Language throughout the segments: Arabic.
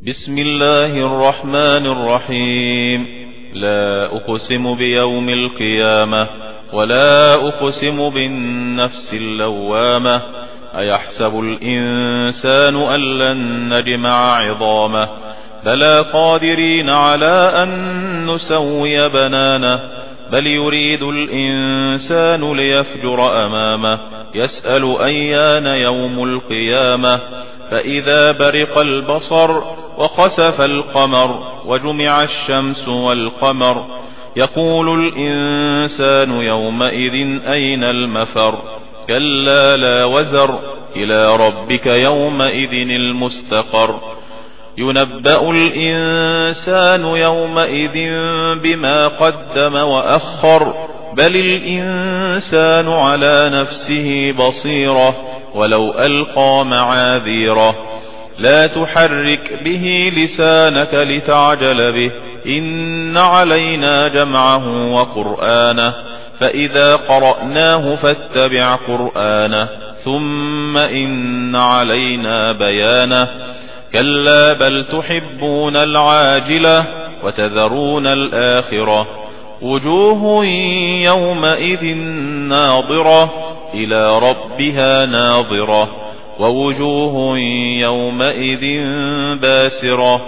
بسم الله الرحمن الرحيم. لا أقسم بيوم القيامة ولا أقسم بالنفس اللوامة. أيحسب الإنسان أن لن نجمع عظامه بلى قادرين على أن نسوي بنانه بل يريد الإنسان ليفجر أمامه يسأل أيان يوم القيامة فإذا برق البصر وخسف القمر وجمع الشمس والقمر يقول الإنسان يومئذ أين المفر كلا لا وزر إلى ربك يومئذ المستقر ينبأ الإنسان يومئذ بما قدم وأخر بل الإنسان على نفسه بصيرة ولو ألقى معاذيره لا تحرك به لسانك لتعجل به إن علينا جمعه وقرآنه فإذا قرأناه فاتبع قرآنه ثم إن علينا بيانه كلا بل تحبون العاجلة وتذرون الآخرة وجوه يومئذ ناظرة إلى ربها ناظرة ووجوه يومئذ باسرة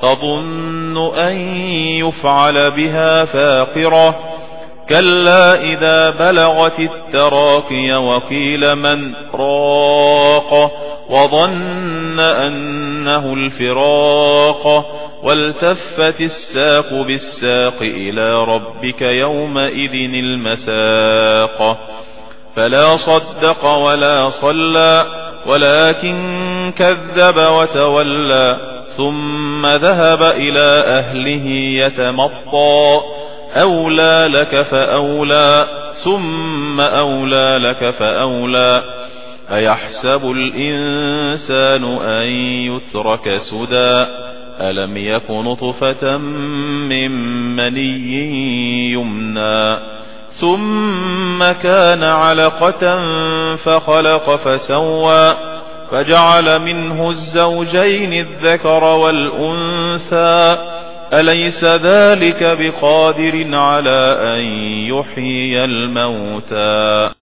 تظن أن يفعل بها فاقرة كلا إذا بلغت التراقي وقيل من راق وظن أنه الفراق والتفت الساق بالساق إلى ربك يومئذ المساق فلا صدق ولا صلى ولكن كذب وتولى ثم ذهب إلى أهله يتمطى أولى لك فأولى ثم أولى لك فأولى أيحسب الإنسان أن يترك سدى ألم يك نطفة من مني يمنى ثم كان علقة فخلق فسوى فجعل منه الزوجين الذكر والأنثى أليس ذلك بقادر على أن يحيي الموتى